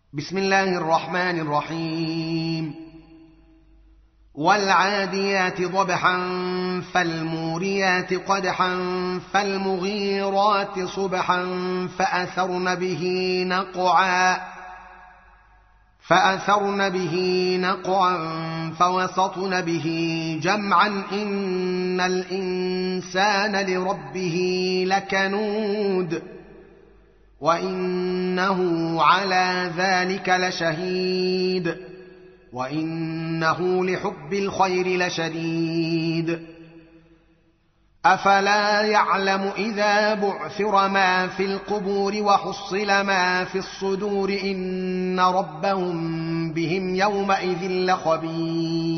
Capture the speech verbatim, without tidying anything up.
بسم الله الرحمن الرحيم والعاديات ضبحا فالموريات قدحا فالمغيرات صبحا فأثرن به نقعا فأثرن به نقعا فوسطن به جمعا إن الإنسان لربه لكنود وإنه على ذلك لشهيد وإنه لحب الخير لشديد أفلا يعلم إذا بعثر ما في القبور وحصل ما في الصدور إن ربهم بهم يومئذ لخبير